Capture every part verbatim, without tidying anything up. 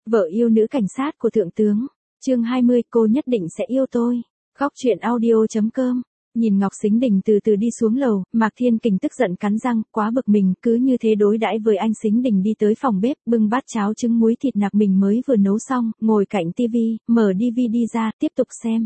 Vợ yêu nữ cảnh sát của thượng tướng. Chương hai mươi, cô nhất định sẽ yêu tôi. Góc truyện audio chấm com. Nhìn Ngọc Sính Đình từ từ đi xuống lầu, Mạc Thiên Kình tức giận cắn răng, quá bực mình, cứ như thế đối đãi với anh. Sính Đình đi tới phòng bếp, bưng bát cháo trứng muối thịt nạc mình mới vừa nấu xong, ngồi cạnh tivi, mở đê vê đê ra, tiếp tục xem.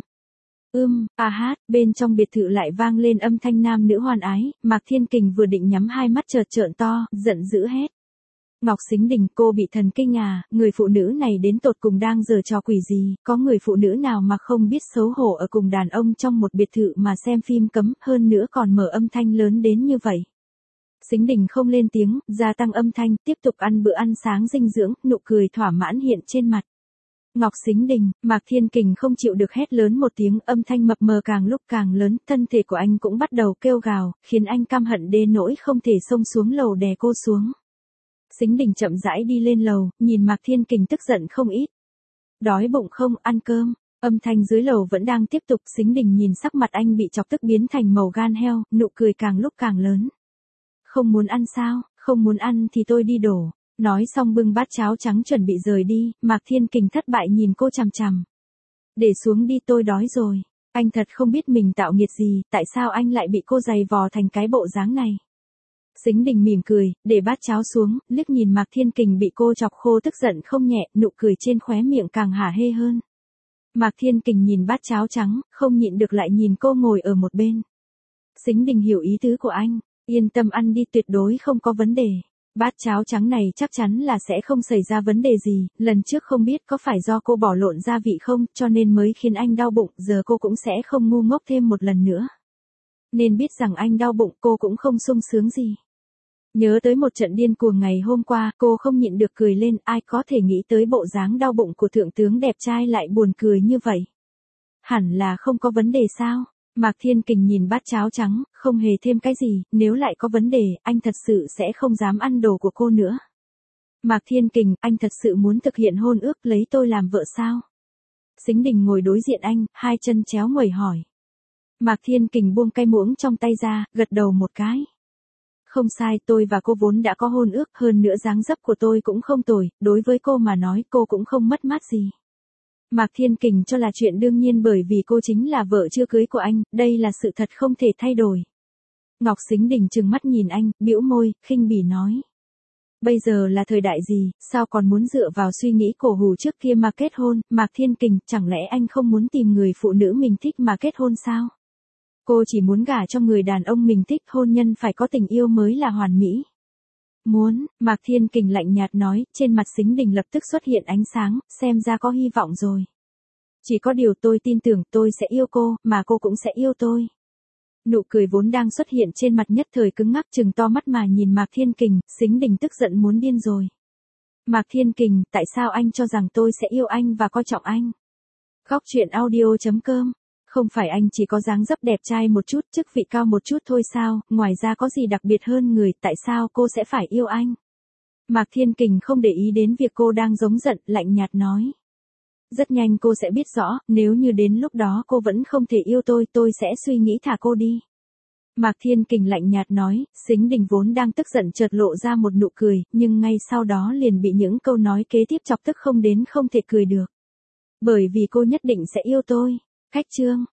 Ưm, a hát, bên trong biệt thự lại vang lên âm thanh nam nữ hoan ái, Mạc Thiên Kình vừa định nhắm hai mắt chợt trợn to, giận dữ hét. Ngọc Sính Đình, cô bị thần kinh à, người phụ nữ này đến tột cùng đang giở trò quỷ gì, có người phụ nữ nào mà không biết xấu hổ ở cùng đàn ông trong một biệt thự mà xem phim cấm, hơn nữa còn mở âm thanh lớn đến như vậy. Sính Đình không lên tiếng, gia tăng âm thanh, tiếp tục ăn bữa ăn sáng dinh dưỡng, nụ cười thỏa mãn hiện trên mặt. Ngọc Sính Đình, Mạc Thiên Kình không chịu được hét lớn một tiếng, âm thanh mập mờ càng lúc càng lớn, thân thể của anh cũng bắt đầu kêu gào, khiến anh căm hận đến nỗi không thể xông xuống lầu đè cô xuống. Sính Đình chậm rãi đi lên lầu, nhìn Mạc Thiên Kình tức giận không ít. Đói bụng không, ăn cơm. Âm thanh dưới lầu vẫn đang tiếp tục. Sính Đình nhìn sắc mặt anh bị chọc tức biến thành màu gan heo, nụ cười càng lúc càng lớn. Không muốn ăn sao, không muốn ăn thì tôi đi đổ. Nói xong bưng bát cháo trắng chuẩn bị rời đi, Mạc Thiên Kình thất bại nhìn cô chằm chằm. Để xuống đi, tôi đói rồi. Anh thật không biết mình tạo nghiệt gì, tại sao anh lại bị cô giày vò thành cái bộ dáng này. Sính Đình mỉm cười, để bát cháo xuống, liếc nhìn Mạc Thiên Kình bị cô chọc khô tức giận không nhẹ, nụ cười trên khóe miệng càng hả hê hơn. Mạc Thiên Kình nhìn bát cháo trắng, không nhịn được lại nhìn cô ngồi ở một bên. Sính Đình hiểu ý tứ của anh, yên tâm ăn đi, tuyệt đối không có vấn đề. Bát cháo trắng này chắc chắn là sẽ không xảy ra vấn đề gì, lần trước không biết có phải do cô bỏ lộn gia vị không, cho nên mới khiến anh đau bụng, giờ cô cũng sẽ không ngu ngốc thêm một lần nữa. Nên biết rằng anh đau bụng, cô cũng không sung sướng gì. Nhớ tới một trận điên cuồng ngày hôm qua, cô không nhịn được cười lên, ai có thể nghĩ tới bộ dáng đau bụng của thượng tướng đẹp trai lại buồn cười như vậy. Hẳn là không có vấn đề sao? Mạc Thiên Kình nhìn bát cháo trắng, không hề thêm cái gì, nếu lại có vấn đề, anh thật sự sẽ không dám ăn đồ của cô nữa. Mạc Thiên Kình, anh thật sự muốn thực hiện hôn ước lấy tôi làm vợ sao? Sính Đình ngồi đối diện anh, hai chân chéo nguẩy hỏi. Mạc Thiên Kình buông cái muỗng trong tay ra, gật đầu một cái. Không sai, tôi và cô vốn đã có hôn ước, hơn nữa dáng dấp của tôi cũng không tồi, đối với cô mà nói cô cũng không mất mát gì. Mạc Thiên Kình cho là chuyện đương nhiên bởi vì cô chính là vợ chưa cưới của anh, đây là sự thật không thể thay đổi. Ngọc Sính Đình trừng mắt nhìn anh, bĩu môi, khinh bỉ nói. Bây giờ là thời đại gì, sao còn muốn dựa vào suy nghĩ cổ hủ trước kia mà kết hôn, Mạc Thiên Kình, chẳng lẽ anh không muốn tìm người phụ nữ mình thích mà kết hôn sao? Cô chỉ muốn gả cho người đàn ông mình thích, hôn nhân phải có tình yêu mới là hoàn mỹ. Muốn, Mạc Thiên Kình lạnh nhạt nói, trên mặt Sính Đình lập tức xuất hiện ánh sáng, xem ra có hy vọng rồi. Chỉ có điều tôi tin tưởng tôi sẽ yêu cô, mà cô cũng sẽ yêu tôi. Nụ cười vốn đang xuất hiện trên mặt nhất thời cứng ngắc, trừng to mắt mà nhìn Mạc Thiên Kình, Sính Đình tức giận muốn điên rồi. Mạc Thiên Kình, tại sao anh cho rằng tôi sẽ yêu anh và coi trọng anh? Góc truyện audio chấm com. Không phải anh chỉ có dáng dấp đẹp trai một chút, chức vị cao một chút thôi sao, ngoài ra có gì đặc biệt hơn người, tại sao cô sẽ phải yêu anh? Mạc Thiên Kình không để ý đến việc cô đang giống giận, lạnh nhạt nói. Rất nhanh cô sẽ biết rõ, nếu như đến lúc đó cô vẫn không thể yêu tôi, tôi sẽ suy nghĩ thả cô đi. Mạc Thiên Kình lạnh nhạt nói, Sính Đình vốn đang tức giận chợt lộ ra một nụ cười, nhưng ngay sau đó liền bị những câu nói kế tiếp chọc tức không đến không thể cười được. Bởi vì cô nhất định sẽ yêu tôi. Khách chương.